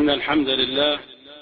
إن الحمد لله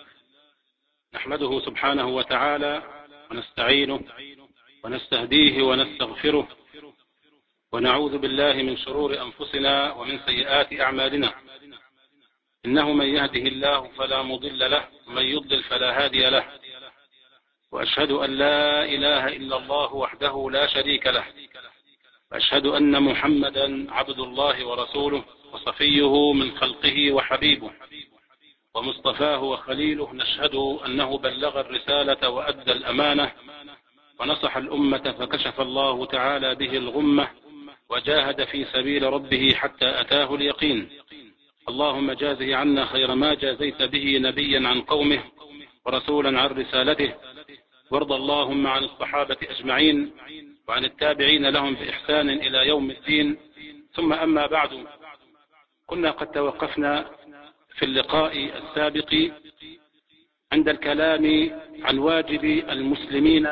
نحمده سبحانه وتعالى ونستعينه ونستهديه ونستغفره ونعوذ بالله من شرور أنفسنا ومن سيئات أعمالنا. إنه من يهده الله فلا مضل له ومن يضلل فلا هادي له، وأشهد أن لا إله إلا الله وحده لا شريك له، وأشهد أن محمدا عبد الله ورسوله وصفيه من خلقه وحبيبه ومصطفاه وخليله. نشهد أنه بلغ الرسالة وأدى الأمانة ونصح الأمة فكشف الله تعالى به الغمة وجاهد في سبيل ربه حتى أتاه اليقين. اللهم جازه عنا خير ما جازيت به نبيا عن قومه ورسولا عن رسالته، وارض اللهم عن الصحابة أجمعين وعن التابعين لهم بإحسان إلى يوم الدين. ثم أما بعد، كنا قد توقفنا في اللقاء السابق عند الكلام عن واجب المسلمين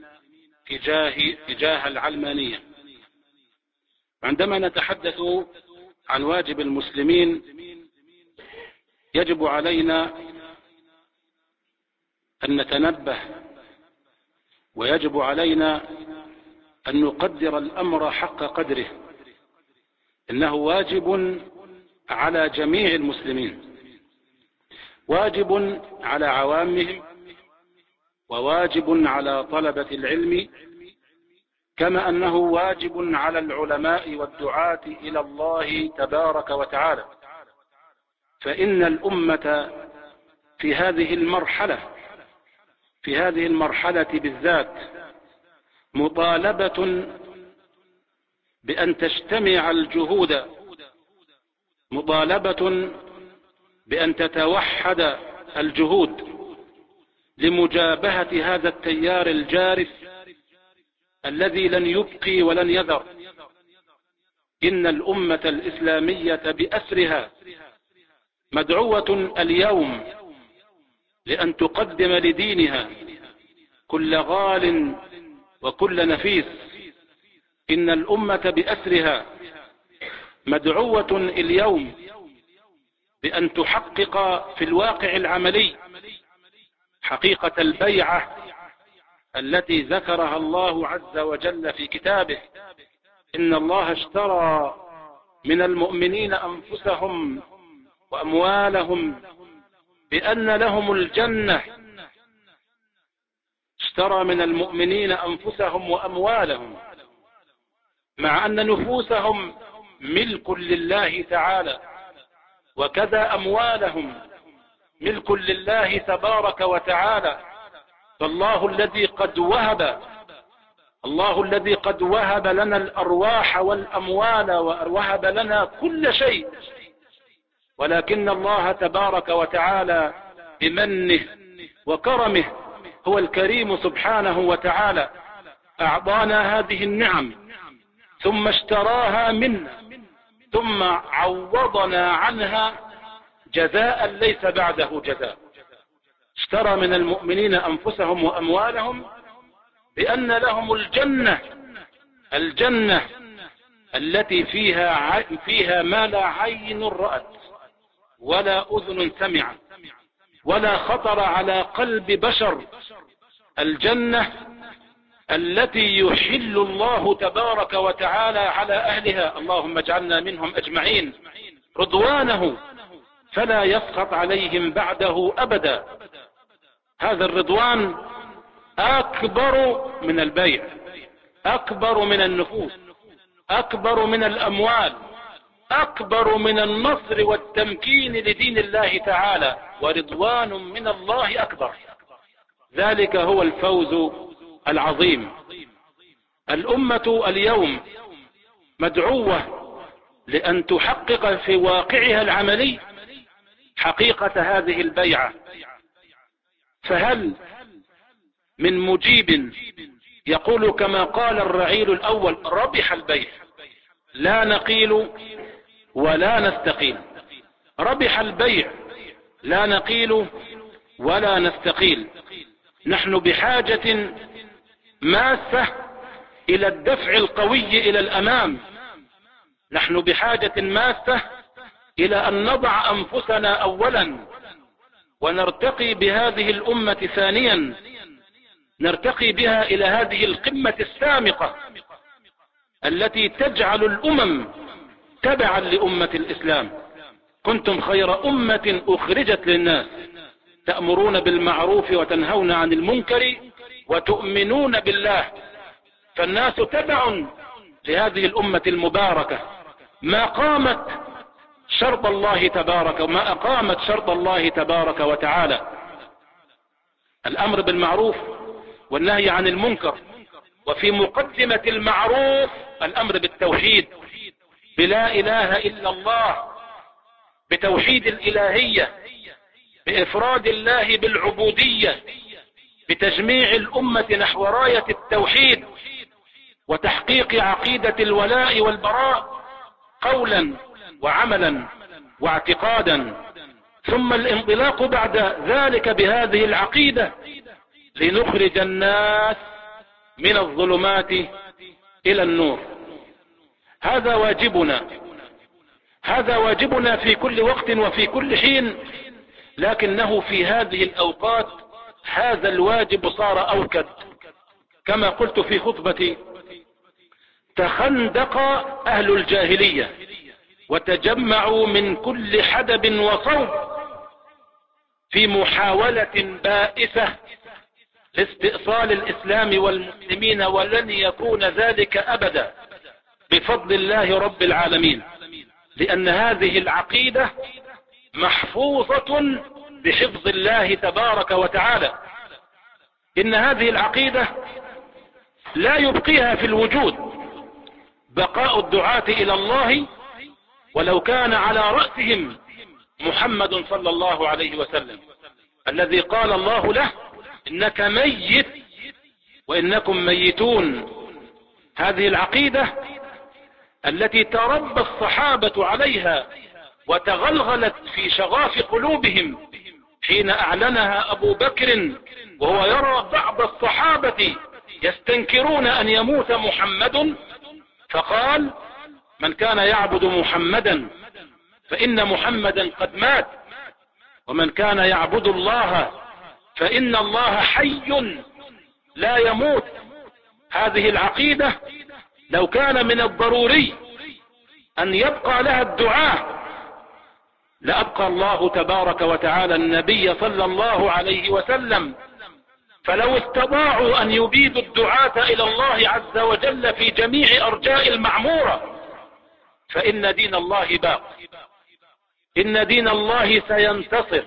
تجاه العلمانية. عندما نتحدث عن واجب المسلمين يجب علينا أن نتنبه، ويجب علينا أن نقدر الأمر حق قدره. إنه واجب على جميع المسلمين، واجب على عوامهم، وواجب على طلبة العلم، كما أنه واجب على العلماء والدعاة إلى الله تبارك وتعالى. فإن الأمة في هذه المرحلة بالذات مطالبة بأن تجتمع الجهود، مطالبة بأن تتوحد الجهود لمجابهة هذا التيار الجارف الذي لن يبقي ولن يذر. إن الأمة الإسلامية بأسرها مدعوة اليوم لأن تقدم لدينها كل غال وكل نفيس. إن الأمة بأسرها مدعوة اليوم بأن تحقق في الواقع العملي حقيقة البيعة التي ذكرها الله عز وجل في كتابه. إن الله اشترى من المؤمنين أنفسهم وأموالهم بأن لهم الجنة. اشترى من المؤمنين أنفسهم وأموالهم، مع أن نفوسهم ملك لله تعالى، وكذا أموالهم ملك لله تبارك وتعالى. فالله الذي قد وهب لنا الأرواح والأموال ووهب لنا كل شيء، ولكن الله تبارك وتعالى بمنه وكرمه هو الكريم سبحانه وتعالى أعطانا هذه النعم، ثم اشتراها منا، ثم عوضنا عنها جزاء ليس بعده جزاء. اشترى من المؤمنين أنفسهم وأموالهم بأن لهم الجنة التي فيها ما لا عين رأت ولا أذن سمعت ولا خطر على قلب بشر. الجنة التي يحل الله تبارك وتعالى على أهلها، اللهم اجعلنا منهم أجمعين، رضوانه فلا يسخط عليهم بعده أبدا. هذا الرضوان أكبر من البيع، أكبر من النفوس، أكبر من الأموال، أكبر من النصر والتمكين لدين الله تعالى، ورضوان من الله أكبر. ذلك هو الفوز العظيم. الأمة اليوم مدعوة لأن تحقق في واقعها العملي حقيقة هذه البيعة. فهل من مجيب يقول كما قال الرعيل الأول: ربح البيع، لا نقيل ولا نستقيل. ربح البيع، لا نقيل ولا نستقيل. نحن بحاجة ماسة إلى الدفع القوي إلى الأمام. نحن بحاجة ماسة إلى أن نضع أنفسنا أولا ونرتقي بهذه الأمة ثانيا، نرتقي بها إلى هذه القمة السامقة التي تجعل الأمم تبعا لأمة الإسلام. كنتم خير أمة أخرجت للناس تأمرون بالمعروف وتنهون عن المنكر وتؤمنون بالله. فالناس تبع لهذه الأمة المباركة، ما قامت شرط الله تبارك وما أقامت شرط الله تبارك وتعالى. الأمر بالمعروف والنهي عن المنكر، وفي مقدمة المعروف الأمر بالتوحيد، بلا إله إلا الله، بتوحيد الإلهية، بإفراد الله بالعبودية، بتجميع الأمة نحو راية التوحيد وتحقيق عقيدة الولاء والبراء قولا وعملا واعتقادا، ثم الانطلاق بعد ذلك بهذه العقيدة لنخرج الناس من الظلمات إلى النور. هذا واجبنا، هذا واجبنا في كل وقت وفي كل حين، لكنه في هذه الأوقات هذا الواجب صار أوكد. كما قلت في خطبتي، تخندق أهل الجاهلية وتجمعوا من كل حدب وصوب في محاولة بائسة لاستئصال الإسلام والمسلمين، ولن يكون ذلك أبدا بفضل الله رب العالمين، لأن هذه العقيدة محفوظة بحفظ الله تبارك وتعالى. إن هذه العقيدة لا يبقيها في الوجود بقاء الدعاة إلى الله ولو كان على رأسهم محمد صلى الله عليه وسلم، الذي قال الله له: إنك ميت وإنكم ميتون. هذه العقيدة التي تربى الصحابة عليها وتغلغلت في شغاف قلوبهم حين أعلنها أبو بكر وهو يرى بعض الصحابة يستنكرون أن يموت محمد، فقال: من كان يعبد محمدا فإن محمدا قد مات، ومن كان يعبد الله فإن الله حي لا يموت. هذه العقيدة لو كان من الضروري أن يبقى لها الدعاء لأبقى الله تبارك وتعالى النبي صلى الله عليه وسلم. فلو استطاعوا أن يبيدوا الدعاة إلى الله عز وجل في جميع أرجاء المعمورة فإن دين الله باق، إن دين الله سينتصر،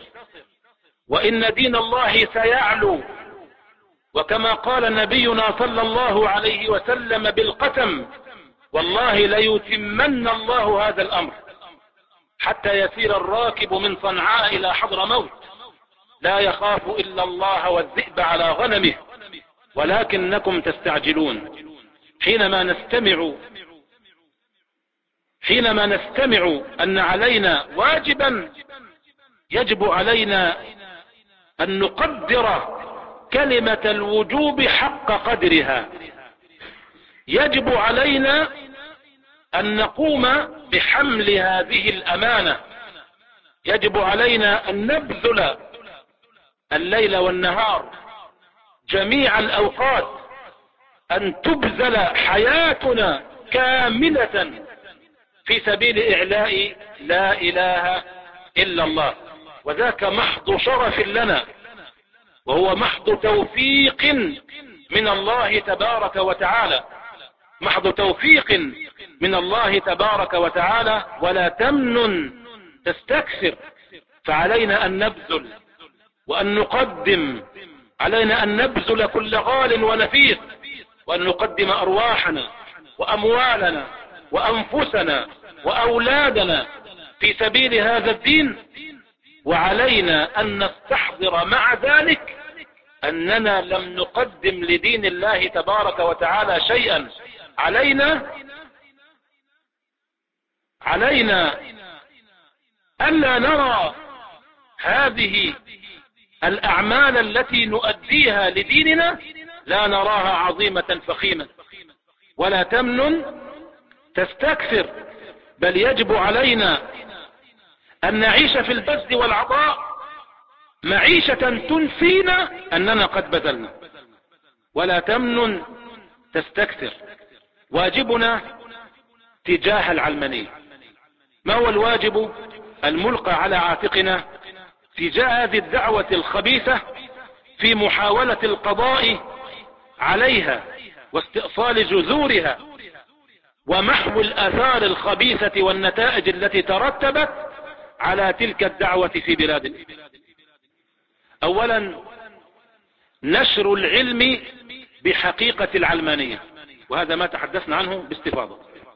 وإن دين الله سيعلو. وكما قال نبينا صلى الله عليه وسلم بالقسم: والله ليتمن الله هذا الأمر حتى يسير الراكب من صنعاء إلى حضرموت لا يخاف إلا الله والذئب على غنمه ولكنكم تستعجلون. حينما نستمع أن علينا واجبا، يجب علينا أن نقدر كلمة الوجوب حق قدرها. يجب علينا أن نقوم بحمل هذه الأمانة. يجب علينا أن نبذل الليل والنهار جميع الأوقات، أن تبذل حياتنا كاملة في سبيل إعلاء لا إله إلا الله. وذاك محض شرف لنا، وهو محض توفيق من الله تبارك وتعالى، محض توفيق من الله تبارك وتعالى. ولا تمنن تستكثر، فعلينا أن نبذل وأن نقدم، علينا أن نبذل كل غال ونفيس، وأن نقدم أرواحنا وأموالنا وأنفسنا وأولادنا في سبيل هذا الدين. وعلينا أن نستحضر مع ذلك أننا لم نقدم لدين الله تبارك وتعالى شيئا. علينا ألا نرى هذه الأعمال التي نؤديها لديننا لا نراها عظيمة فخيمة. ولا تمنن تستكثر، بل يجب علينا أن نعيش في البذل والعطاء معيشة تنسينا أننا قد بذلنا. ولا تمنن تستكثر. واجبنا تجاه العلمانية، ما هو الواجب الملقى على عاتقنا تجاه هذه الدعوة الخبيثة في محاولة القضاء عليها واستئصال جذورها ومحو الآثار الخبيثة والنتائج التي ترتبت على تلك الدعوة في بلاد الإسلام؟ أولا، نشر العلم بحقيقة العلمانية، وهذا ما تحدثنا عنه باستفاضة.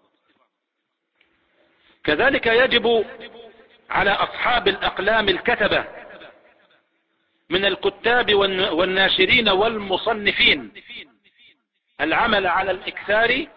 كذلك يجب على أصحاب الأقلام الكتبة من الكتاب والناشرين والمصنفين العمل على الإكثار،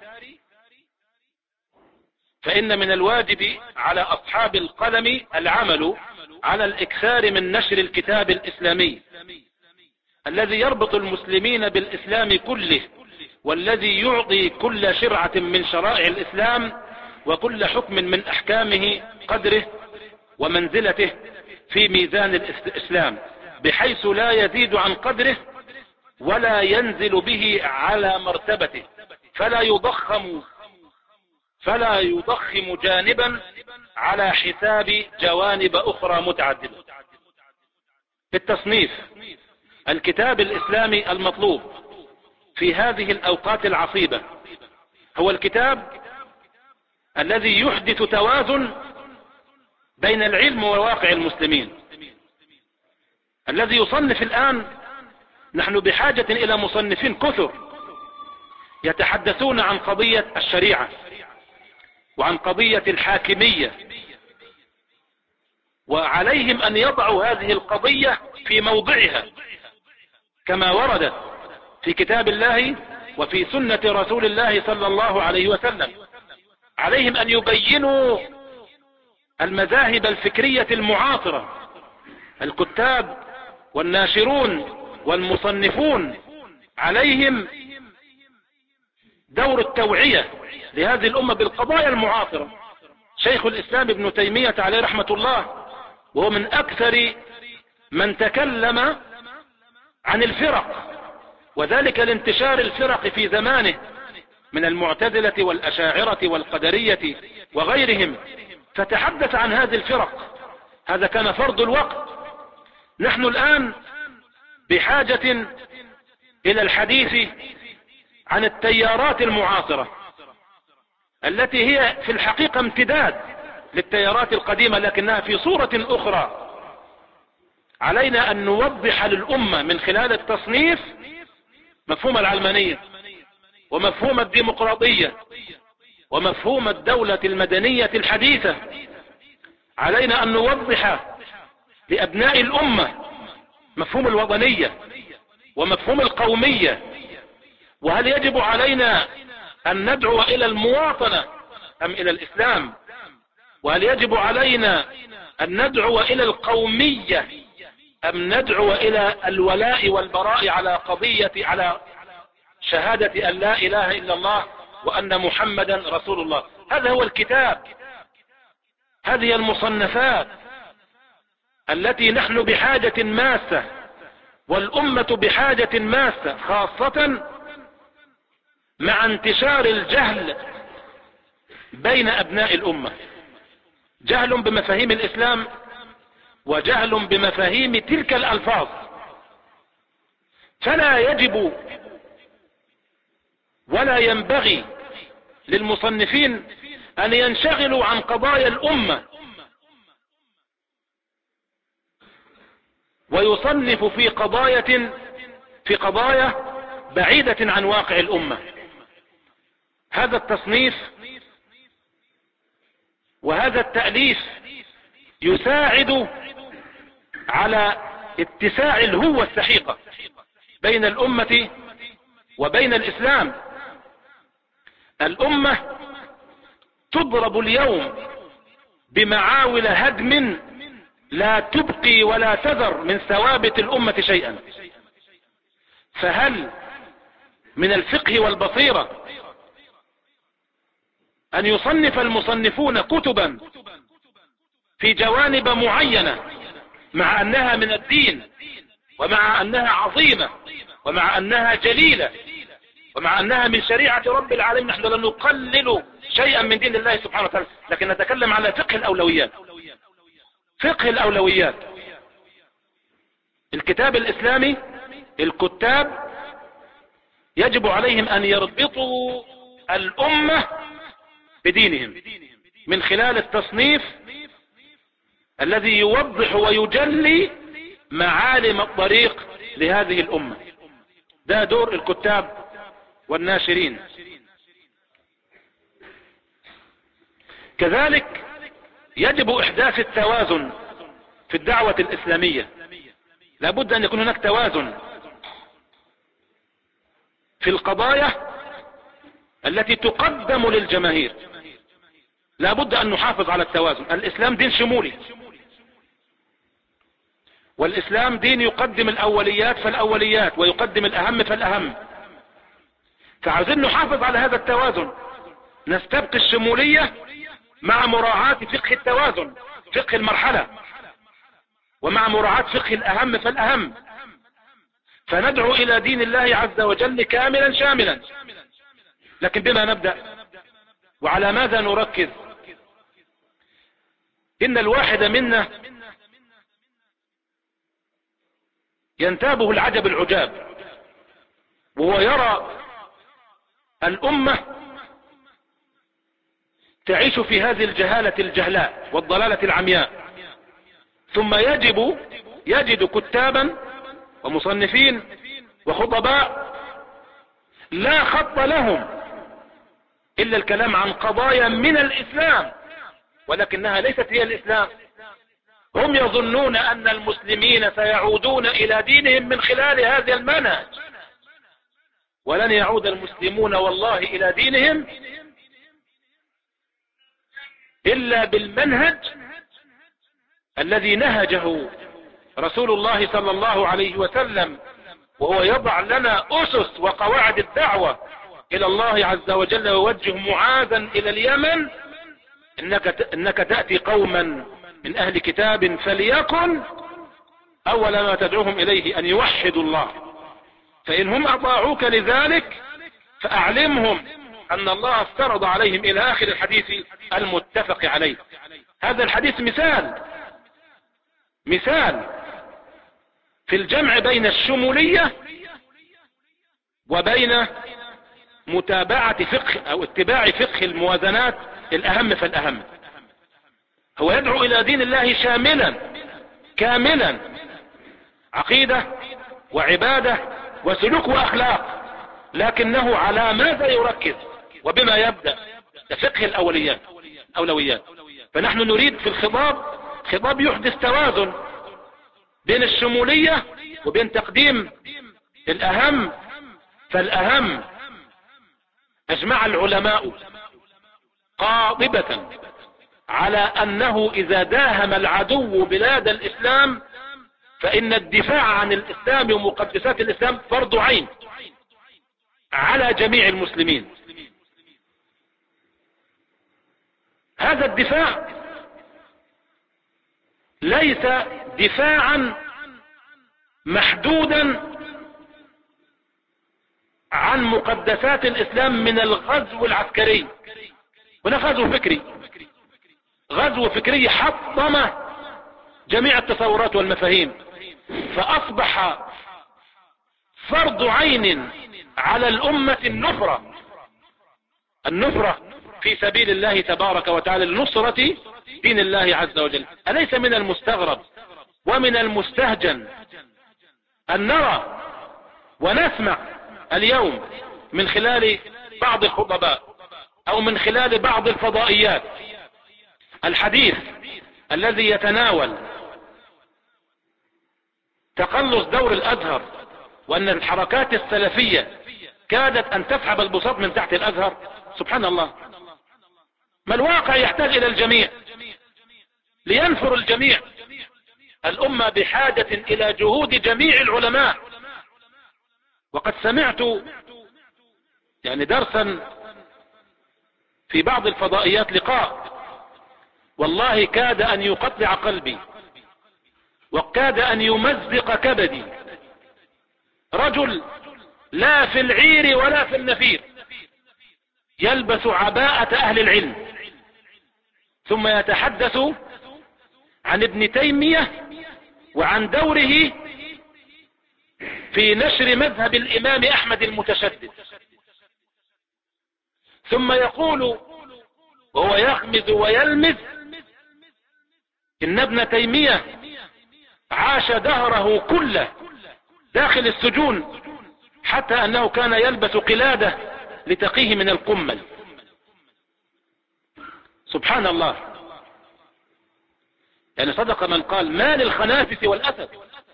فإن من الواجب على أصحاب القلم العمل على الإكثار من نشر الكتاب الإسلامي الذي يربط المسلمين بالإسلام كله، والذي يعطي كل شرعة من شرائع الإسلام وكل حكم من أحكامه قدره ومنزلته في ميزان الإسلام، بحيث لا يزيد عن قدره ولا ينزل به على مرتبته، فلا يضخم جانبا على حساب جوانب أخرى متعددة. في التصنيف، الكتاب الإسلامي المطلوب في هذه الأوقات العصيبة هو الكتاب الذي يحدث توازن بين العلم وواقع المسلمين. الذي يصنف الآن، نحن بحاجة إلى مصنفين كثر يتحدثون عن قضية الشريعة وعن قضية الحاكمية، وعليهم أن يضعوا هذه القضية في موضعها كما وردت في كتاب الله وفي سنة رسول الله صلى الله عليه وسلم. عليهم أن يبينوا المذاهب الفكرية المعاصرة. الكتاب والناشرون والمصنفون عليهم دور التوعية لهذه الأمة بالقضايا المعاصرة. شيخ الإسلام ابن تيمية عليه رحمة الله، وهو من أكثر من تكلم عن الفرق، وذلك لانتشار الفرق في زمانه من المعتزلة والأشاعرة والقدرية وغيرهم، فتحدث عن هذه الفرق. هذا كان فرض الوقت. نحن الآن بحاجة إلى الحديث عن التيارات المعاصرة التي هي في الحقيقة امتداد للتيارات القديمة لكنها في صورة أخرى. علينا أن نوضح للأمة من خلال التصنيف مفهوم العلمانية ومفهوم الديمقراطية ومفهوم الدولة المدنية الحديثة. علينا أن نوضح لأبناء الأمة مفهوم الوطنية ومفهوم القومية، وهل يجب علينا أن ندعو إلى المواطنة أم إلى الإسلام، وهل يجب علينا أن ندعو إلى القومية أم ندعو إلى الولاء والبراء على شهادة أن لا إله إلا الله وأن محمدا رسول الله. هذا هو الكتاب. هذه المصنفات التي نحن بحاجة ماسة والأمة بحاجة ماسة، خاصة مع انتشار الجهل بين أبناء الأمة، جهل بمفاهيم الإسلام وجهل بمفاهيم تلك الألفاظ. فلا يجب ولا ينبغي للمصنفين أن ينشغلوا عن قضايا الأمة ويصنف في قضايا بعيدة عن واقع الأمة. هذا التصنيف وهذا التأليف يساعد على اتساع الهوة السحيقة بين الأمة وبين الإسلام. الأمة تضرب اليوم بمعاول هدم لا تبقي ولا تذر من ثوابت الأمة شيئا. فهل من الفقه والبصيرة أن يصنف المصنفون كتبا في جوانب معينة مع أنها من الدين، ومع أنها عظيمة، ومع أنها جليلة، ومع أنها من شريعة رب العالمين. نحن لا نقلل شيئا من دين الله سبحانه وتعالى، لكن نتكلم على فقه الأولويات. فقه الأولويات. الكتاب الإسلامي، الكتاب يجب عليهم أن يربطوا الأمة بدينهم من خلال التصنيف الذي يوضح ويجلي معالم الطريق لهذه الأمة. ده دور الكتاب والناشرين. كذلك يجب إحداث التوازن في الدعوة الإسلامية. لابد أن يكون هناك توازن في القضايا التي تقدم للجماهير. لابد أن نحافظ على التوازن. الإسلام دين شمولي، والإسلام دين يقدم الأوليات فالأوليات ويقدم الأهم فالأهم. فعاوزين نحافظ على هذا التوازن، نستبقي الشمولية مع مراعاة فقه التوازن، فقه المرحلة، ومع مراعاة فقه الأهم فالأهم، فندعو إلى دين الله عز وجل كاملا شاملا. لكن بما نبدأ وعلى ماذا نركز؟ إن الواحد منا ينتابه العجب العجاب وهو يرى الأمة تعيش في هذه الجهالة الجهلاء والضلالة العمياء، ثم يجد كتابا ومصنفين وخطباء لا خط لهم إلا الكلام عن قضايا من الإسلام، ولكنها ليست هي الإسلام. هم يظنون أن المسلمين سيعودون إلى دينهم من خلال هذا المنهج، ولن يعود المسلمون والله إلى دينهم إلا بالمنهج الذي نهجه رسول الله صلى الله عليه وسلم، وهو يضع لنا أسس وقواعد الدعوة إلى الله عز وجل، ويوجه معاذا إلى اليمن: إنك تأتي قوما من أهل كتاب فليكن أول ما تدعوهم إليه أن يوحدوا الله، فإن هم أطاعوك لذلك فأعلمهم أن الله افترض عليهم إلى آخر الحديث المتفق عليه. هذا الحديث مثال في الجمع بين الشمولية وبين متابعة فقه أو اتباع فقه الموازنات الأهم فالأهم. هو يدعو إلى دين الله شاملا كاملا، عقيدة وعبادة وسلوك وأخلاق، لكنه على ماذا يركز وبما يبدأ؟ فقه الأولويات. فنحن نريد في الخطاب خطاب يحدث توازن بين الشمولية وبين تقديم الأهم فالأهم. أجمع العلماء قاطبة على أنه إذا داهم العدو بلاد الإسلام فإن الدفاع عن الإسلام ومقدسات الإسلام فرض عين على جميع المسلمين. هذا الدفاع ليس دفاعا محدودا عن مقدسات الإسلام من الغزو العسكري. هناك غزو فكري حطم جميع التصورات والمفاهيم، فأصبح فرض عين على الأمة النفرة في سبيل الله تبارك وتعالى لنصرة دين الله عز وجل. أليس من المستغرب ومن المستهجن أن نرى ونسمع اليوم من خلال بعض الخطباء أو من خلال بعض الفضائيات الحديث الذي يتناول تقلص دور الأزهر، وأن الحركات السلفية كادت أن تسحب البساط من تحت الأزهر؟ سبحان الله. ما الواقع يحتاج إلى الجميع لينفر الجميع. الأمة بحاجة إلى جهود جميع العلماء. وقد سمعت درسا في بعض الفضائيات، لقاء والله كاد أن يقطع قلبي. وكاد أن يمزق كبدي. رجل لا في العير ولا في النفير، يلبس عباءة أهل العلم، ثم يتحدث عن ابن تيمية وعن دوره في نشر مذهب الإمام أحمد المتشدد، ثم يقول وهو يغمز ويلمز إن ابن تيمية عاش دهره كله داخل السجون، حتى أنه كان يلبس قلادة لتقيه من القمل. سبحان الله. يعني صدق من قال: ما للخنافس والأسد.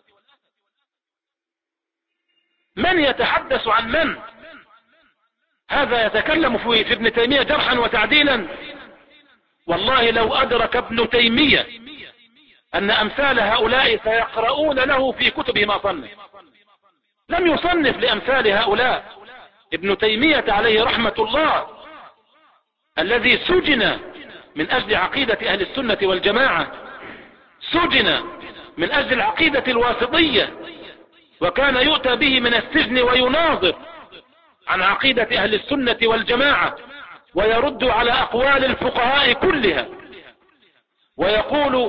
من يتحدث عن من؟ هذا يتكلم في ابن تيمية جرحا وتعديلا. والله لو أدرك ابن تيمية أن أمثال هؤلاء سيقرؤون له في كتبه ما صنف. لم يصنف لأمثال هؤلاء. ابن تيمية عليه رحمة الله الذي سجن من أجل عقيدة أهل السنة والجماعة، سجن من أجل العقيدة الواسطية، وكان يؤتى به من السجن ويناظر عن عقيدة أهل السنة والجماعة، ويرد على أقوال الفقهاء كلها، ويقول: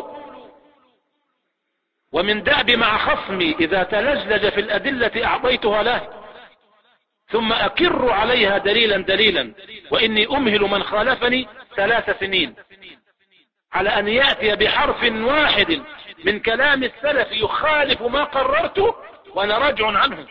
ومن دأب مع خصمي إذا تلجلج في الأدلة أعطيتها له، ثم أكر عليها دليلا دليلا، وإني أمهل من خالفني 3 سنين على أن يأتي بحرف واحد من كلام السلف يخالف ما قررته وأنا راجع عنه.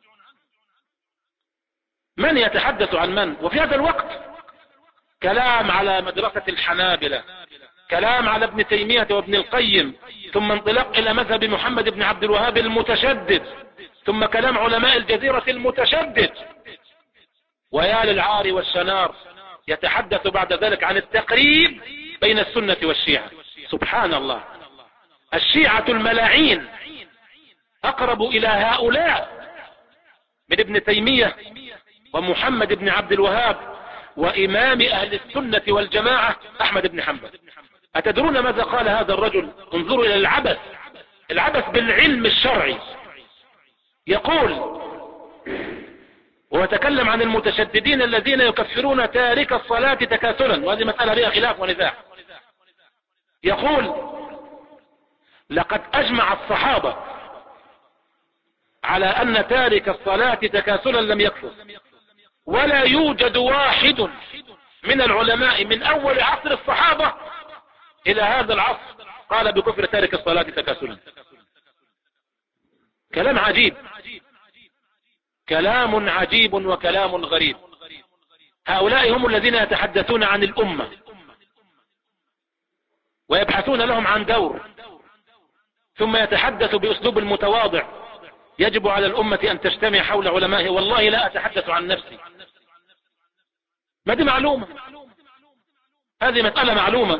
من يتحدث عن من؟ وفي هذا الوقت كلام على مدرسة الحنابلة، كلام على ابن تيمية وابن القيم، ثم انطلاق إلى مذهب محمد بن عبد الوهاب المتشدد، ثم كلام علماء الجزيرة المتشدد. ويا للعار والشنار، يتحدث بعد ذلك عن التقريب بين السنة والشيعة. سبحان الله. الشيعة الملاعين أقرب إلى هؤلاء من ابن تيمية ومحمد بن عبد الوهاب وإمام أهل السنة والجماعة أحمد بن حنبل. أتدرون ماذا قال هذا الرجل؟ انظروا إلى العبث بالعلم الشرعي. يقول ويتكلم عن المتشددين الذين يكفرون تارك الصلاة تكاسلا، وهذه مسألة بها خلاف ونزاع. يقول: لقد أجمع الصحابة على أن تارك الصلاة تكاسلا لم يكفر، ولا يوجد واحد من العلماء من أول عصر الصحابة إلى هذا العصر قال بكفر تارك الصلاة تكاسلا. كلام عجيب، كلام عجيب وكلام غريب. هؤلاء هم الذين يتحدثون عن الأمة ويبحثون لهم عن دور، ثم يتحدث بأسلوب المتواضع: يجب على الأمة أن تجتمع حول علمائه. والله لا أتحدث عن نفسي، ما دي معلومة، هذه مسألة معلومة.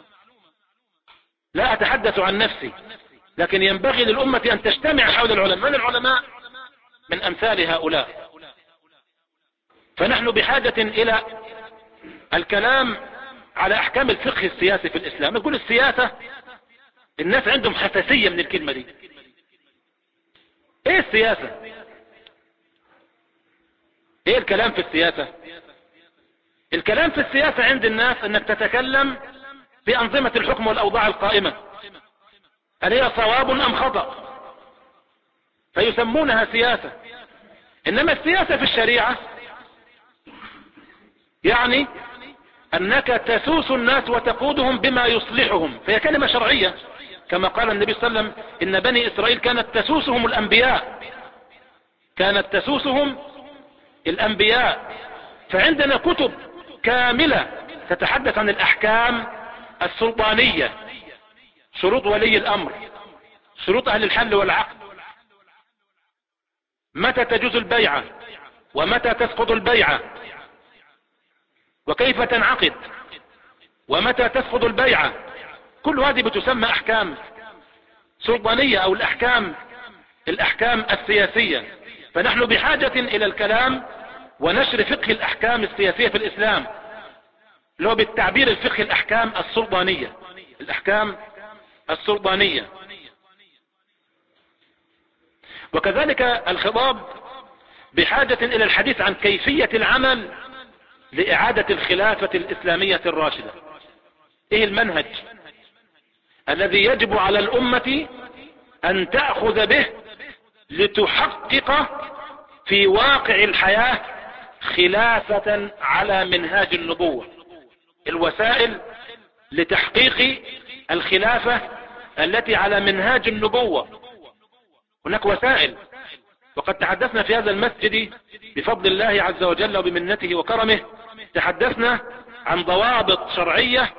لا أتحدث عن نفسي، لكن ينبغي للأمة أن تجتمع حول العلماء. من العلماء؟ من أمثال هؤلاء. فنحن بحاجة إلى الكلام على أحكام الفقه السياسي في الإسلام. نقول السياسة، الناس عندهم حساسية من الكلمة دي. ايه السياسة؟ ايه الكلام في السياسة؟ الكلام في السياسة عند الناس انك تتكلم في أنظمة الحكم والأوضاع القائمة، هل هي صواب أم خطأ، فيسمونها سياسة. إنما السياسة في الشريعة يعني أنك تسوس الناس وتقودهم بما يصلحهم، فهي كلمة شرعية، كما قال النبي صلى الله عليه وسلم: إن بني إسرائيل كانت تسوسهم الأنبياء، كانت تسوسهم الأنبياء. فعندنا كتب كاملة تتحدث عن الأحكام السلطانية، شروط ولي الأمر، شروط أهل الحل والعقد، متى تجوز البيعة ومتى تسقط البيعة، وكيف تنعقد، ومتى تسقط البيعة. كل هذه بتسمى أحكام سلطانية أو الأحكام السياسية. فنحن بحاجة إلى الكلام ونشر فقه الأحكام السياسية في الإسلام، اللي هو بالتعبير الفقه الأحكام السلطانية، الأحكام السلطانية. وكذلك الخطاب بحاجة إلى الحديث عن كيفية العمل لإعادة الخلافة الإسلامية الراشدة. إيه المنهج الذي يجب على الأمة أن تأخذ به لتحقق في واقع الحياة خلافة على منهاج النبوة؟ الوسائل لتحقيق الخلافة التي على منهاج النبوة. هناك وسائل، وقد تحدثنا في هذا المسجد بفضل الله عز وجل وبمنته وكرمه، تحدثنا عن ضوابط شرعية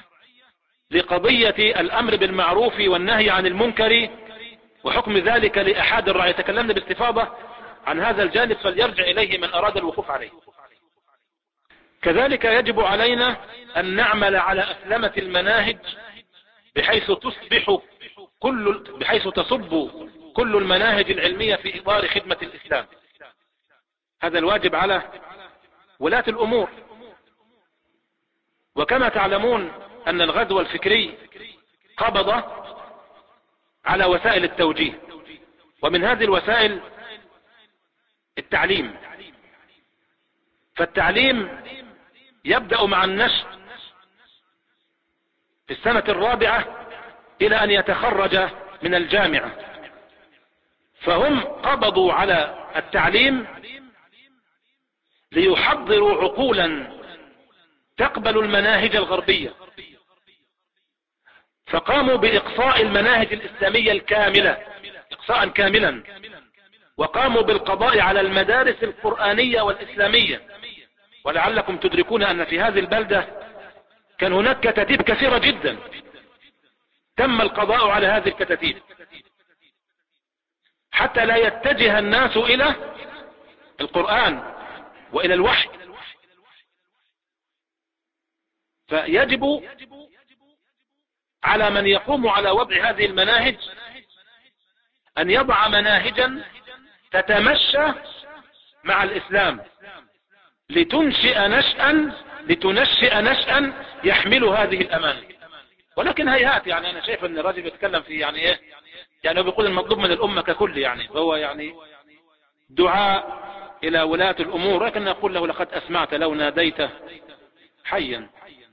لقضية الأمر بالمعروف والنهي عن المنكر وحكم ذلك لأحد الرعية. تكلمنا باستفاضة عن هذا الجانب، فليرجع إليه من أراد الوقوف عليه. كذلك يجب علينا أن نعمل على أسلمة المناهج بحيث تصب كل المناهج العلمية في إطار خدمة الإسلام. هذا الواجب على ولاة الأمور. وكما تعلمون أن الغزو الفكري قبض على وسائل التوجيه، ومن هذه الوسائل التعليم. فالتعليم يبدأ مع النشء في السنة الرابعة إلى أن يتخرج من الجامعة. فهم قبضوا على التعليم ليحضروا عقولا تقبل المناهج الغربية، فقاموا بإقصاء المناهج الإسلامية الكاملة إقصاء كاملا، وقاموا بالقضاء على المدارس القرآنية والإسلامية. ولعلكم تدركون أن في هذه البلدة كان هناك كتاتيب كثيرة جدا تم القضاء على هذه الكتاتيب حتى لا يتجه الناس إلى القرآن وإلى الوحي. فيجب على من يقوم على وضع هذه المناهج أن يضع مناهجا تتمشى مع الإسلام لتنشئ نشأا يحمل هذه الأمانة. ولكن هيهات، يعني أنا شايف أن الراجل بيتكلم في يعني إيه، يعني هو بيقول المطلوب من الأمة ككل، يعني فهو يعني دعاء إلى ولاة الأمور، لكن نقول له لقد أسمعت لو ناديت حيا.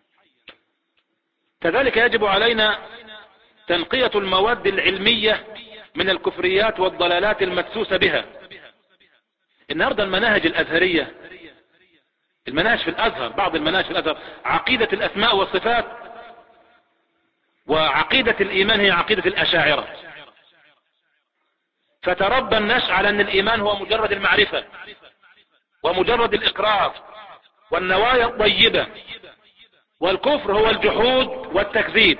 كذلك يجب علينا تنقية المواد العلمية من الكفريات والضلالات المدسوسة بها. النهاردة المناهج الأزهرية، المناهج في الأزهر، بعض المناهج في الأزهر، عقيدة الأسماء والصفات وعقيدة الإيمان هي عقيدة الأشاعرة، فتربى الناس على أن الإيمان هو مجرد المعرفة ومجرد الإقرار والنوايا الطيبة، والكفر هو الجحود والتكذيب.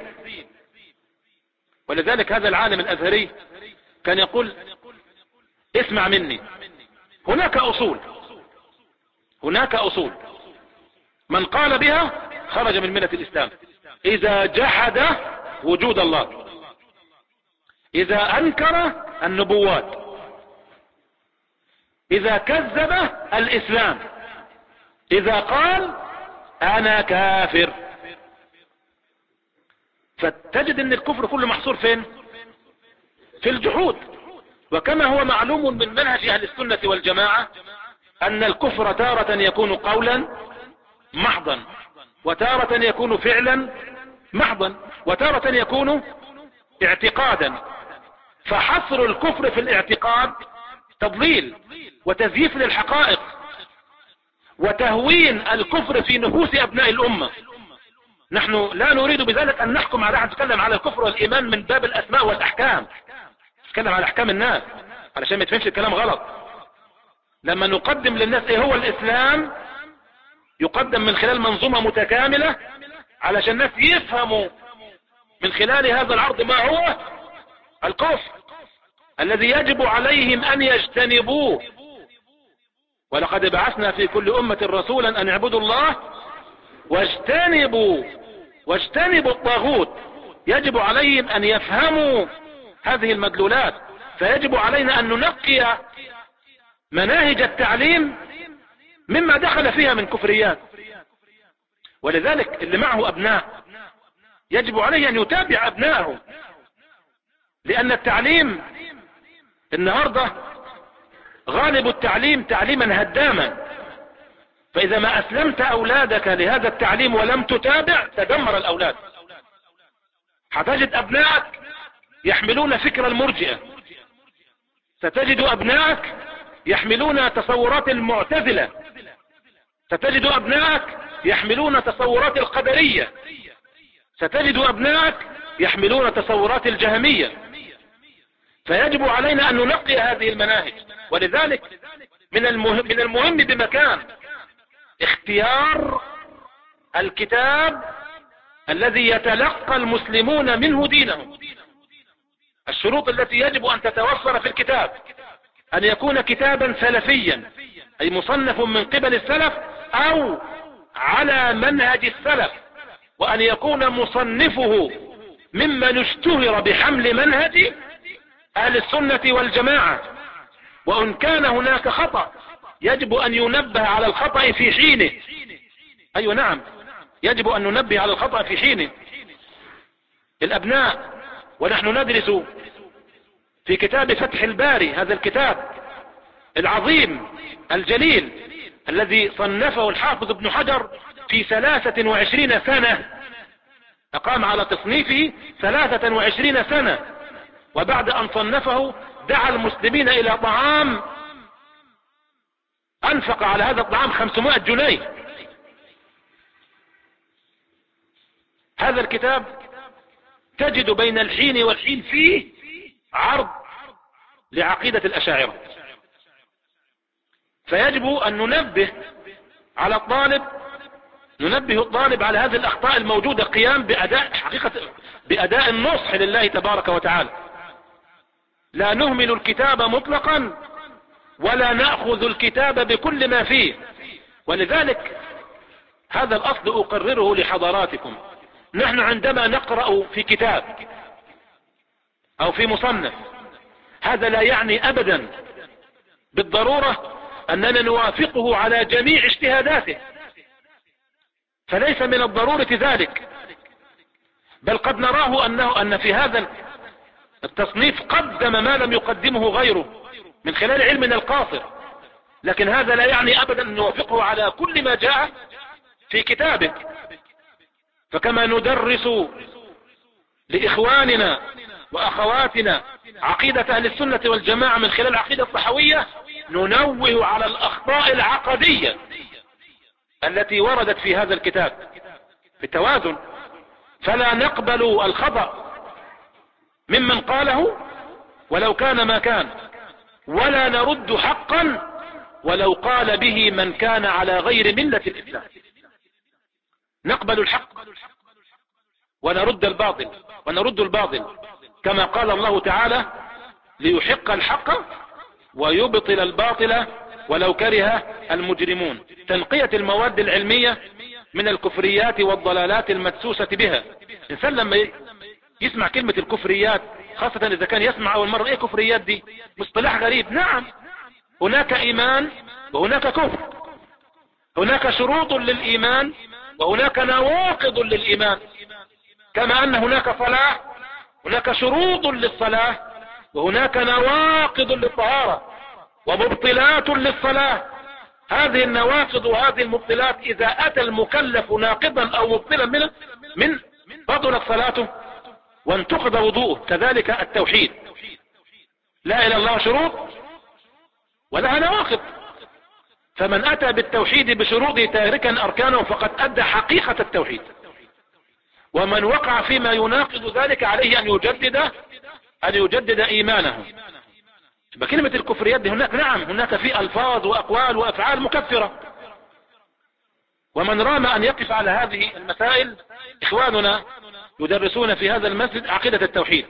ولذلك هذا العالم الأزهري كان يقول اسمع مني، هناك أصول من قال بها خرج من ملة الإسلام. إذا جحد وجود الله، إذا أنكر النبوات، إذا كذب الإسلام، إذا قال أنا كافر. فتجد أن الكفر كله محصور فين؟ في الجحود. وكما هو معلوم من منهج أهل السنة والجماعة أن الكفر تارة يكون قولا محضا، وتارة يكون فعلا محضا، وتارة يكون اعتقادا. فحصر الكفر في الاعتقاد تضليل وتزييف للحقائق وتهوين الكفر في نفوس أبناء الأمة. نحن لا نريد بذلك أن نحكم على أحد، نتكلم على الكفر والإيمان من باب الأسماء والأحكام، نتكلم على أحكام الناس علشان ما يتفهمش الكلام غلط. لما نقدم للناس ايه هو الإسلام، يقدم من خلال منظومة متكاملة علشان الناس يفهموا من خلال هذا العرض ما هو الكفر الذي يجب عليهم أن يجتنبوه. ولقد بعثنا في كل أمة رسولا أن اعبدوا الله واجتنبوا الطاغوت. يجب عليهم أن يفهموا هذه المدلولات. فيجب علينا أن ننقي مناهج التعليم مما دخل فيها من كفريات. ولذلك اللي معه أبناء يجب عليه أن يتابع أبنائه، لأن التعليم النهاردة غالب التعليم تعليما هداما، فإذا ما أسلمت أولادك لهذا التعليم ولم تتابع تدمر الأولاد. هتجد أبنائك يحملون فكر المرجئة، ستجد أبنائك يحملون تصورات المعتزلة، ستجد أبنائك يحملون تصورات القدرية، ستجد أبنائك يحملون تصورات الجهمية. فيجب علينا أن ننقي هذه المناهج. ولذلك من المهم بمكان اختيار الكتاب الذي يتلقى المسلمون منه دينهم. الشروط التي يجب أن تتوفر في الكتاب أن يكون كتابا سلفيا، أي مصنف من قبل السلف أو على منهج السلف، وأن يكون مصنفه ممن اشتهر بحمل منهج أهل السنة والجماعة. وإن كان هناك خطأ يجب أن ينبه على الخطأ في حينه. أيوة نعم، يجب أن ننبه على الخطأ في حينه. الأبناء ونحن ندرس في كتاب فتح الباري، هذا الكتاب العظيم الجليل الذي صنفه الحافظ ابن حجر في 23 سنة، أقام على تصنيفه 23 سنة، وبعد أن صنفه دعا المسلمين إلى طعام، أنفق على هذا الطعام 500 جنيه. هذا الكتاب تجد بين الحين والحين فيه عرض لعقيدة الأشاعرة. فيجب أن ننبه الطالب على هذه الأخطاء الموجودة، قيام بأداء النصح لله تبارك وتعالى. لا نهمل الكتاب مطلقا ولا نأخذ الكتاب بكل ما فيه. ولذلك هذا الأصل أقرره لحضراتكم. نحن عندما نقرأ في كتاب أو في مصنف، هذا لا يعني أبدا بالضرورة أننا نوافقه على جميع اجتهاداته، فليس من الضرورة ذلك، بل قد نراه أن في هذا التصنيف قدم ما لم يقدمه غيره من خلال علمنا القاصر، لكن هذا لا يعني أبدا أن نوافقه على كل ما جاء في كتابه. فكما ندرس لإخواننا وأخواتنا عقيدة أهل السنة والجماعة من خلال العقيدة الصحوية، ننوه على الأخطاء العقدية التي وردت في هذا الكتاب بالتوازن. فلا نقبل الخطأ ممن قاله ولو كان ما كان، ولا نرد حقا ولو قال به من كان على غير ملة الإسلام. نقبل الحق ونرد الباطل كما قال الله تعالى: ليحق الحق ويبطل الباطل ولو كره المجرمون. تنقية المواد العلمية من الكفريات والضلالات المدسوسة بها. الإنسان لما يسمع كلمة الكفريات، خاصة إذا كان يسمع أول مرة، إيه كفريات دي؟ مصطلح غريب. نعم، هناك إيمان وهناك كفر، هناك شروط للإيمان وهناك نواقض للإيمان، كما أن هناك صلاة، هناك شروط للصلاة وهناك نواقض للطهارة ومبطلات للصلاة. هذه النواقض وهذه المبطلات إذا أتى المكلف ناقضا أو مبطلا من بطلت صلاته وانتقض وضوءه. كذلك التوحيد، لا إله إلا الله شروط ولها نواقض، فمن أتى بالتوحيد بشروطه تاركا أركانه فقد أدى حقيقة التوحيد، ومن وقع فيما يناقض ذلك عليه أن يجدد إيمانه. بكلمة الكفريات دي هناك في ألفاظ وأقوال وأفعال مكفرة، ومن رام أن يقف على هذه المسائل إخواننا يدرسون في هذا المسجد عقيدة التوحيد،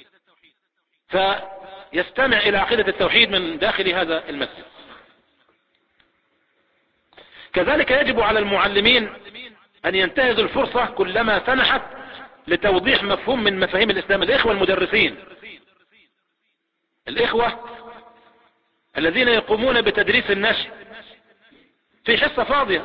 فيستمع إلى عقيدة التوحيد من داخل هذا المسجد. كذلك يجب على المعلمين أن ينتهزوا الفرصة كلما سنحت لتوضيح مفهوم من مفاهيم الإسلام. الإخوة المدرسين، الإخوة الذين يقومون بتدريس النشء، في حصة فاضية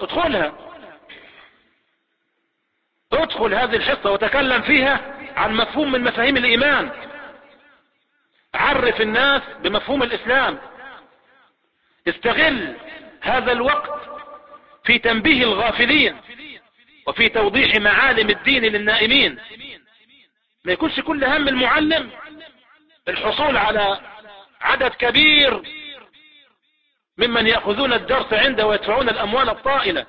ادخل هذه الحصة وتكلم فيها عن مفهوم من مفاهيم الإيمان. عرف الناس بمفهوم الإسلام. استغل هذا الوقت في تنبيه الغافلين وفي توضيح معالم الدين للنائمين. ما يكونش كل هم المعلم الحصول على عدد كبير ممن يأخذون الدرس عنده ويدفعون الأموال الطائلة.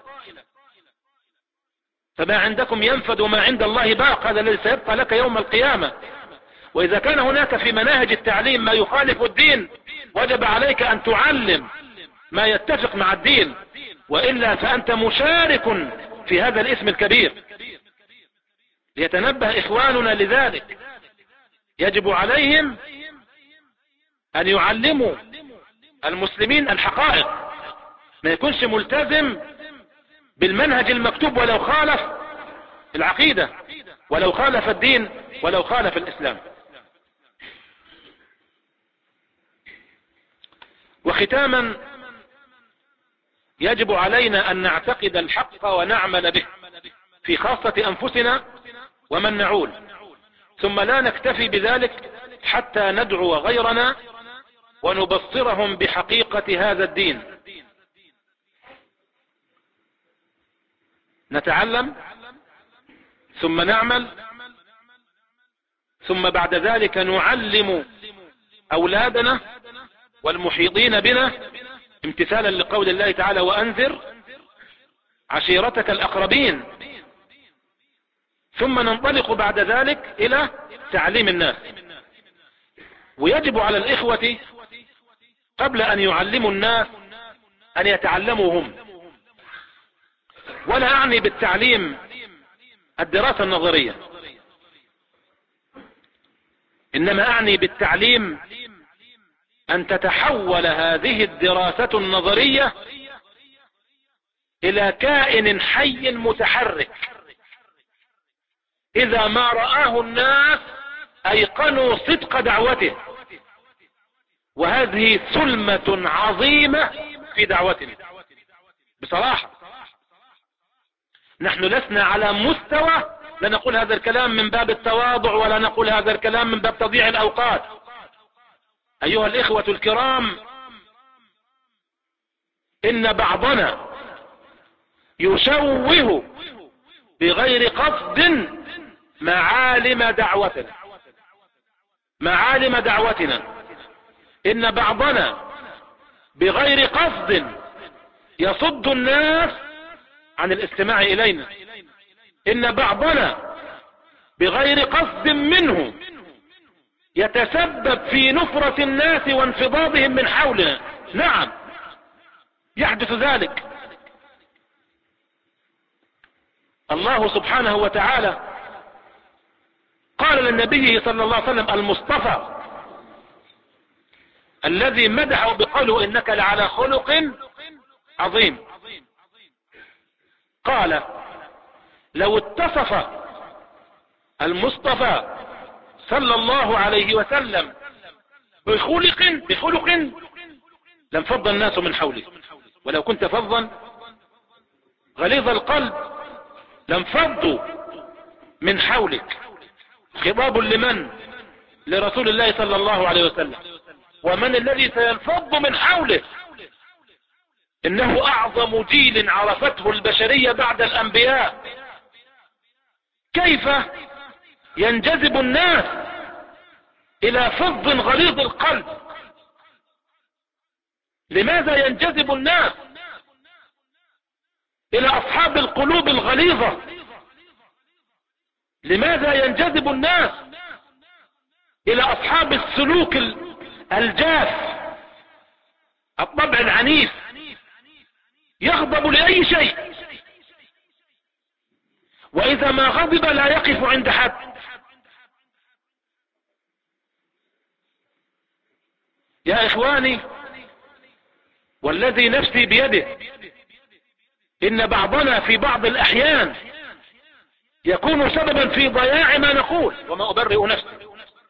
فما عندكم ينفد وما عند الله باق، هذا الذي سيبقى لك يوم القيامة. وإذا كان هناك في مناهج التعليم ما يخالف الدين وجب عليك أن تعلم ما يتفق مع الدين، وإلا فأنت مشارك في هذا الاسم الكبير. ليتنبه إخواننا لذلك. يجب عليهم أن يعلموا المسلمين الحقائق، ما يكونش ملتزم بالمنهج المكتوب ولو خالف العقيدة، ولو خالف الدين، ولو خالف الإسلام. وختاما، يجب علينا أن نعتقد الحق ونعمل به في خاصة أنفسنا ومن نعول، ثم لا نكتفي بذلك حتى ندعو غيرنا ونبصرهم بحقيقة هذا الدين. نتعلم ثم نعمل، ثم بعد ذلك نعلم أولادنا والمحيطين بنا امتثالا لقول الله تعالى: وأنذر عشيرتك الأقربين. ثم ننطلق بعد ذلك إلى تعليم الناس. ويجب على الإخوة قبل أن يعلموا الناس أن يتعلموا هم. ولا أعني بالتعليم الدراسة النظرية، إنما أعني بالتعليم أن تتحول هذه الدراسة النظرية إلى كائن حي متحرك. إذا ما رآه الناس أيقنوا صدق دعوته. وهذه سلمة عظيمة في دعوتنا بصراحة. نحن لسنا على مستوى، لا نقول هذا الكلام من باب التواضع ولا نقول هذا الكلام من باب تضييع الأوقات. أيها الإخوة الكرام، إن بعضنا يشوه بغير قصد معالم دعوتنا. إن بعضنا بغير قصد يصد الناس عن الاستماع إلينا. إن بعضنا بغير قصد منه يتسبب في نفرة الناس وانفضاضهم من حولنا. نعم، يحدث ذلك. الله سبحانه وتعالى قال للنبي صلى الله عليه وسلم المصطفى الذي مدحه بقوله: إنك لعلى خلق عظيم. قال: لو اتصف المصطفى صلى الله عليه وسلم بخلق لانفض الناس من حوله، ولو كنت فظا غليظ القلب لانفضوا من حولك. خطاب لمن؟ لرسول الله صلى الله عليه وسلم. ومن الذي سينفض من حوله؟ إنه أعظم جيل عرفته البشرية بعد الأنبياء. كيف ينجذب الناس إلى فظ غليظ القلب؟ لماذا ينجذب الناس إلى أصحاب القلوب الغليظة؟ لماذا ينجذب الناس إلى أصحاب السلوك الجاف، الطبع العنيف، يغضب لأي شيء، وإذا ما غضب لا يقف عند حد؟ يا إخواني، والذي نفسي بيده، إن بعضنا في بعض الأحيان يكون سببا في ضياع ما نقول، وما أبرئ نفسي.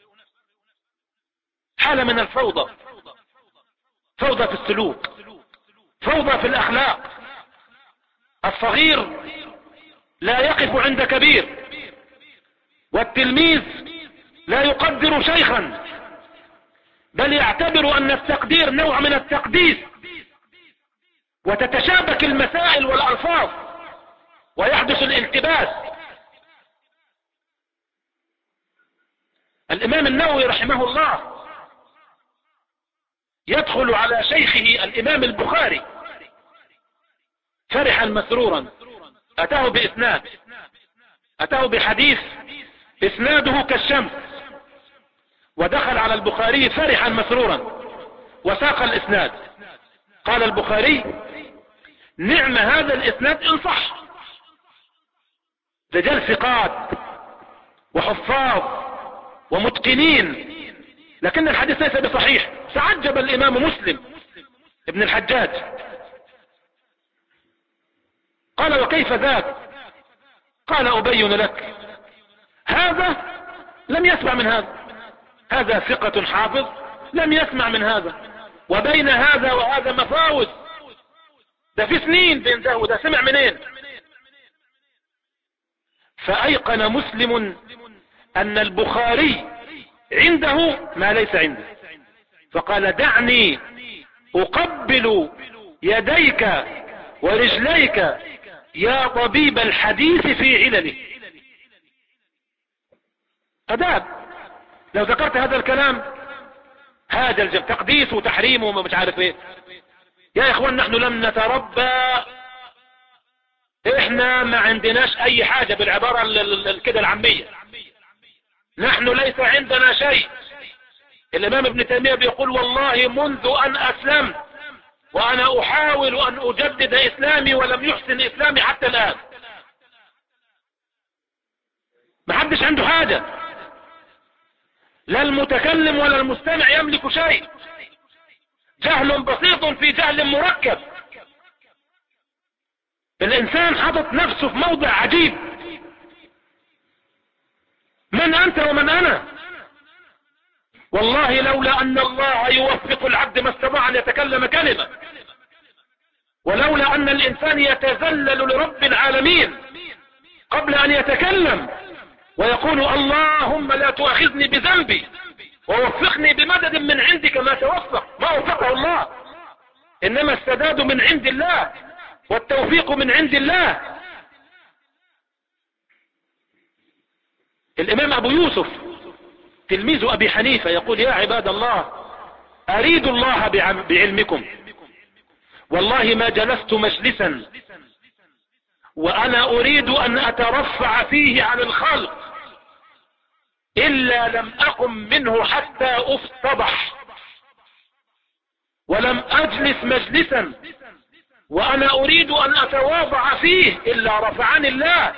حالة من الفوضى، فوضى في السلوك، فوضى في الأخلاق. الصغير لا يقف عند كبير، والتلميذ لا يقدر شيخا، بل يعتبر أن التقدير نوع من التقديس، وتتشابك المسائل والألفاظ ويحدث الالتباس. الإمام النووي رحمه الله يدخل على شيخه الإمام البخاري فرحا مسرورا، أتاه بإسناد، أتاه بحديث إسناده كالشمس، ودخل على البخاري فرحا مسرورا وساق الإسناد. قال البخاري: نعم هذا الإسناد إن صح، رجال ثقات وحفاظ ومتقنين، لكن الحديث ليس بصحيح. تعجب الإمام مسلم ابن الحجاج، قال: وكيف ذاك؟ قال: أبين لك، هذا لم يسمع من هذا، هذا ثقة حافظ لم يسمع من هذا، وبين هذا وهذا مفاوز، ده في سنين بين ده وده، سمع منين؟ فأيقن مسلم أن البخاري عنده ما ليس عنده، فقال: دعني أقبل يديك ورجليك يا طبيب الحديث في علله. أداب، لو ذكرت هذا الكلام هذا الجمع تقديس وتحريم ومش عارف ايه. يا اخوان، نحن لم نتربى، احنا ما عندناش اي حاجة بالعبارة كده العامية، نحن ليس عندنا شيء. الامام ابن تيمية بيقول: والله منذ ان اسلمت وانا احاول ان اجدد اسلامي ولم يحسن اسلامي حتى الان. ما حدش عنده حاجة، لا المتكلم ولا المستمع يملك شيء، جهل بسيط في جهل مركب. الانسان حاطط نفسه في موضع عجيب، من انت ومن انا؟ والله لولا ان الله يوفق العبد ما استطاع ان يتكلم كلمة، ولولا ان الانسان يتذلل لرب العالمين قبل ان يتكلم ويقول: اللهم لا تؤاخذني بذنبي ووفقني بمدد من عندك، ما توفق، ما وفقه الله، انما السداد من عند الله والتوفيق من عند الله. الامام ابو يوسف تلميذ ابي حنيفة يقول: يا عباد الله، اريد الله بعلمكم، والله ما جلست مجلسا وانا اريد ان اترفع فيه عن الخلق الا لم اقم منه حتى افتضح، ولم اجلس مجلسا وانا اريد ان اتواضع فيه الا رفعني الله.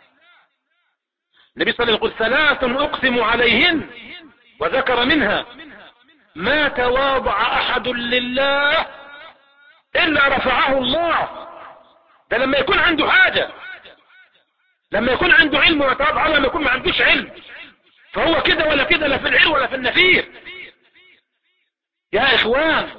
النبي صلى الله عليه وسلم يقول: ثلاث اقسم عليهن، وذكر منها: ما تواضع احد لله الا رفعه الله. ده لما يكون عنده حاجة، لما يكون عنده علم ويتواضع، لما يكون ما عندوش علم فهو كده ولا كده، لا في العلم ولا في النفير. يا اخوان،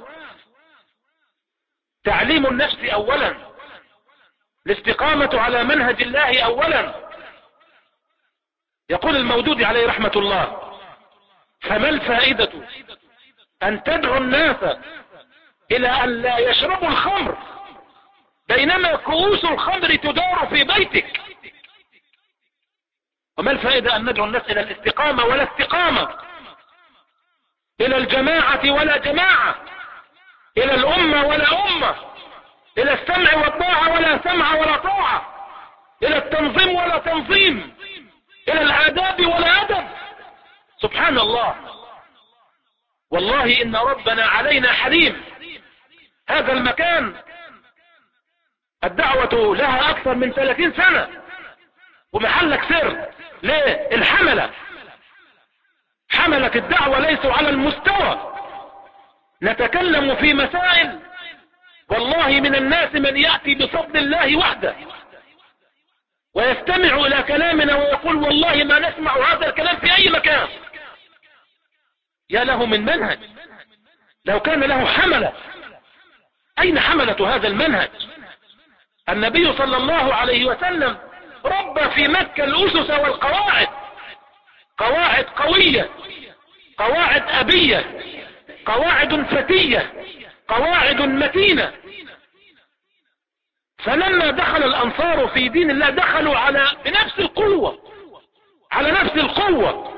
تعليم النفس اولا، الاستقامة على منهج الله اولا. يقول المودودي عليه رحمة الله: فما الفائدة ان تدعو الناس الى ان لا يشربوا الخمر بينما كؤوس الخمر تدار في بيتك؟ وما الفائدة ان ندعو الناس الى الاستقامة ولا استقامة، الى الجماعة ولا جماعة، الى الامة ولا امة، الى السمع والطاعة ولا سمع ولا طاعة، الى التنظيم ولا تنظيم، الى الاداب ولا ادب. سبحان الله، والله ان ربنا علينا حليم. هذا المكان الدعوة لها اكثر من 30 سنة ومحلك سر. ليه؟ حملة الدعوة ليسوا على المستوى. نتكلم في مسائل والله من الناس من يأتي بفضل الله وحده ويستمع الى كلامنا ويقول: والله ما نسمع هذا الكلام في اي مكان. يا له من منهج، لو كان له حملة. اين حملة هذا المنهج؟ النبي صلى الله عليه وسلم ربى في مكة الأسس والقواعد، قواعد قوية، قواعد أبية قواعد فتية، قواعد متينة. فلما دخل الأنصار في دين الله دخلوا بنفس القوة، على نفس القوة.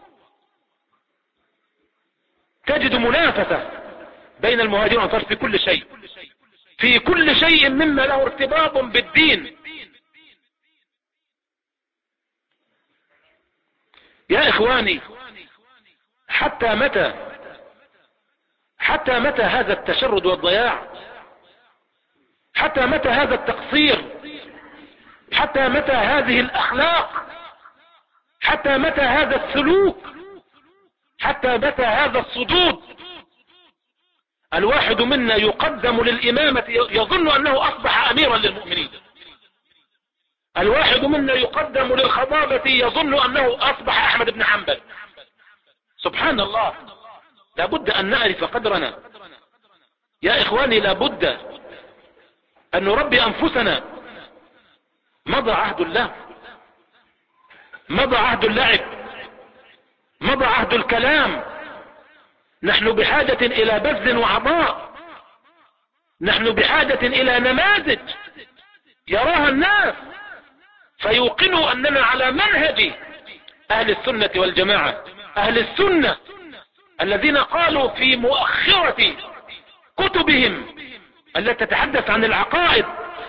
تجد منافسة بين المهاجرين والأنصار في كل شيء، في كل شيء مما له ارتباط بالدين. يا إخواني، حتى متى هذا التشرد والضياع؟ حتى متى هذا التقصير؟ حتى متى هذه الأخلاق؟ حتى متى هذا السلوك؟ حتى متى هذا الصدود؟ الواحد منا يقدم للإمامة يظن أنه أصبح أميرا للمؤمنين، الواحد منا يقدم للخطابة يظن أنه أصبح أحمد بن حنبل. سبحان الله. لابد أن نعرف قدرنا يا إخواني، لابد أن نربي أنفسنا. مضى عهد الله، مضى عهد اللعب، مضى عهد الكلام. نحن بحاجة إلى بذل وعطاء، نحن بحاجة إلى نماذج يراها الناس فيوقنوا أننا على منهج أهل السنة والجماعة، أهل السنة الذين قالوا في مؤخرة كتبهم التي تتحدث عن العقائد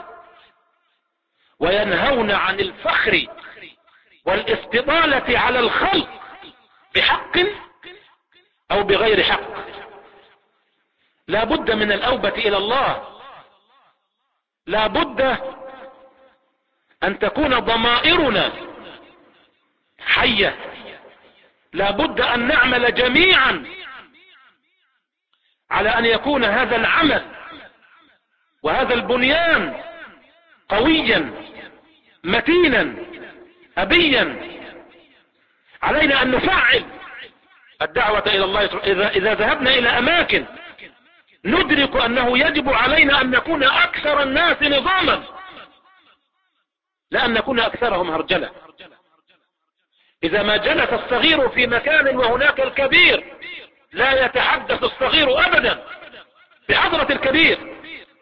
وينهون عن الفخر والاستطالة على الخلق بحق أو بغير حق. لا بد من الأوبة إلى الله، لا بد أن تكون ضمائرنا حية، لا بد أن نعمل جميعا على أن يكون هذا العمل وهذا البنيان قويا متينا أبيا. علينا أن نفعل الدعوة إلى الله. إذا ذهبنا إلى أماكن ندرك أنه يجب علينا أن نكون أكثر الناس نظاما، لا أن نكون أكثرهم هرجلة. إذا ما جلس الصغير في مكان وهناك الكبير لا يتحدث الصغير أبدا بحضرة الكبير.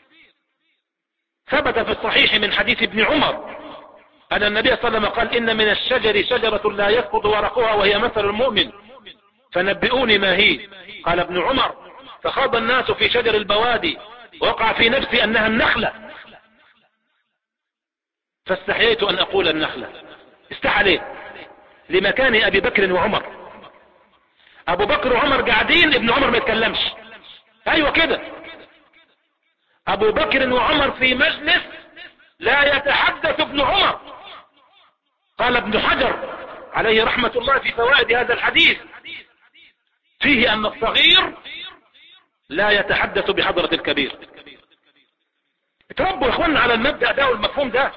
ثبت في الصحيح من حديث ابن عمر أن النبي صلى الله عليه وسلم قال: إن من الشجر شجرة لا يسقط ورقها وهي مثل المؤمن، فنبئوني ما هي. قال ابن عمر: فخاض الناس في شجر البوادي ووقع في نفسي أنها النخلة، فاستحييت أن أقول النخلة. استحى ليه؟ لمكان أبي بكر وعمر. أبو بكر وعمر قاعدين، ابن عمر ما يتكلمش. أيوة كده، أبو بكر وعمر في مجلس لا يتحدث ابن عمر. قال ابن حجر عليه رحمة الله في فوائد هذا الحديث فيه أن الصغير لا يتحدث بحضرة الكبير. تربوا إخواننا على المبدأ ده والمفهوم ده.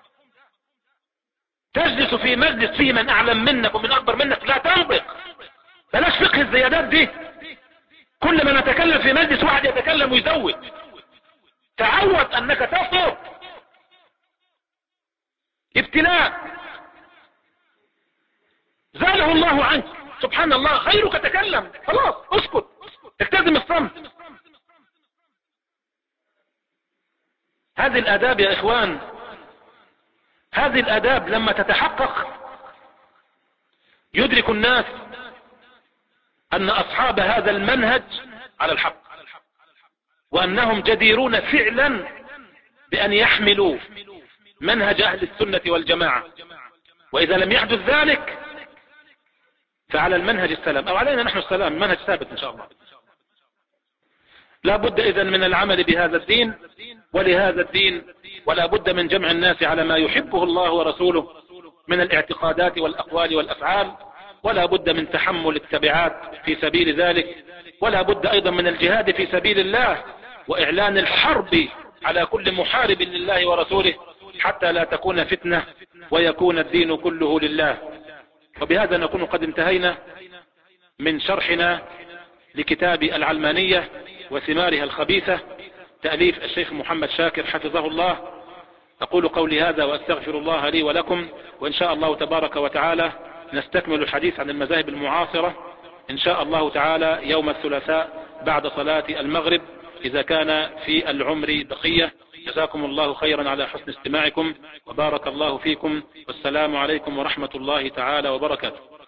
تجلس في مجلس فيه من أعلم منك ومن أكبر منك لا تنطق. بلاش فقه الزيادات دي. كل ما نتكلم في مجلس واحد يتكلم ويزود. تعود أنك تصمت. ابتلاء زاله الله عنك. سبحان الله، غيرك تكلم، خلاص اسكت، التزم الصمت. هذه الآداب يا إخوان، هذه الآداب لما تتحقق يدرك الناس أن أصحاب هذا المنهج على الحق، وأنهم جديرون فعلا بأن يحملوا منهج أهل السنة والجماعة. وإذا لم يحدث ذلك فعلى المنهج السلام، أو علينا نحن السلام، منهج ثابت إن شاء الله. لا بد إذن من العمل بهذا الدين ولهذا الدين، ولا بد من جمع الناس على ما يحبه الله ورسوله من الاعتقادات والأقوال والأفعال، ولا بد من تحمل التبعات في سبيل ذلك، ولا بد أيضا من الجهاد في سبيل الله وإعلان الحرب على كل محارب لله ورسوله حتى لا تكون فتنة ويكون الدين كله لله. وبهذا نكون قد انتهينا من شرحنا لكتاب العلمانية وثمارها الخبيثة، تأليف الشيخ محمد شاكر حفظه الله. أقول قولي هذا وأستغفر الله لي ولكم، وإن شاء الله تبارك وتعالى نستكمل الحديث عن المذاهب المعاصرة إن شاء الله تعالى يوم الثلاثاء بعد صلاة المغرب إذا كان في العمر بقية. جزاكم الله خيرا على حسن استماعكم، وبارك الله فيكم، والسلام عليكم ورحمة الله تعالى وبركاته.